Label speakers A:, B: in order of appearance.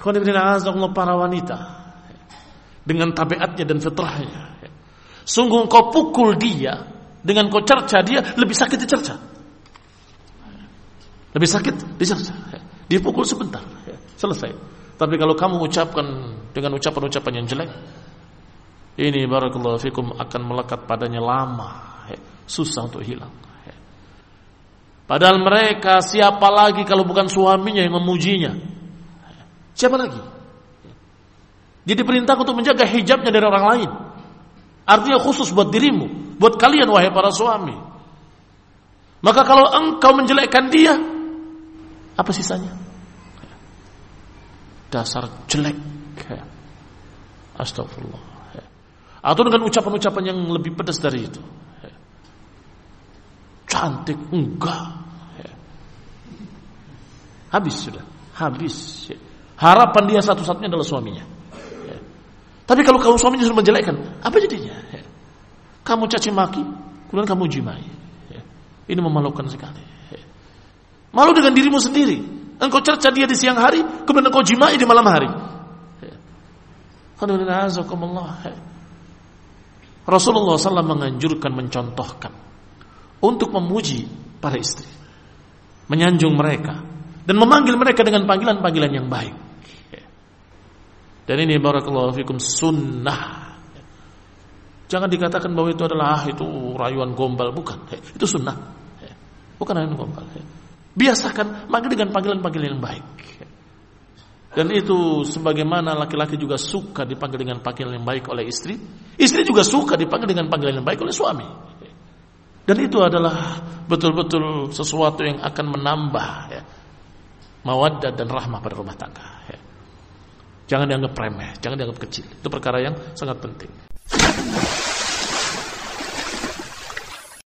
A: Para wanita dengan tabiatnya dan fitrahnya, sungguh kau pukul dia dengan kau cerca dia, lebih sakit dicerca. Lebih sakit dicerca. Dia pukul sebentar, selesai. Tapi kalau kamu ucapkan dengan ucapan-ucapan yang jelek, ini barakallahu fikum akan melekat padanya lama, susah untuk hilang. Padahal mereka siapa lagi kalau bukan suaminya yang memujinya? Siapa lagi? Dia diperintah untuk menjaga hijabnya dari orang lain. Artinya khusus buat dirimu, buat kalian wahai para suami. Maka kalau engkau menjelekkan dia, apa sisanya? Dasar jelek. Astagfirullah. Atau dengan ucapan-ucapan yang lebih pedas dari itu. Cantik enggak. Habis sudah. Habis. Harapan dia satu-satunya adalah suaminya. Tapi kalau suaminya sudah menjelekkan, apa jadinya? Kamu caci maki, kemudian kamu jimai. Ini memalukan sekali. Malu dengan dirimu sendiri. Engkau cerca dia di siang hari, kemudian engkau jimai di malam hari. Rasulullah SAW menganjurkan, mencontohkan untuk memuji para istri, menyanjung mereka dan memanggil mereka dengan panggilan-panggilan yang baik. Dan ini barakallahu fikum sunnah. Jangan dikatakan bahwa itu adalah itu rayuan gombal, bukan. Itu sunnah. Bukan rayuan gombal. Biasakan manggil dengan panggilan-panggilan yang baik. Dan itu sebagaimana laki-laki juga suka dipanggil dengan panggilan yang baik oleh istri, istri juga suka dipanggil dengan panggilan yang baik oleh suami. Dan itu adalah betul-betul sesuatu yang akan menambah mawaddah dan rahmah pada rumah tangga. Jangan dianggap remeh, jangan dianggap kecil. Itu perkara yang sangat penting.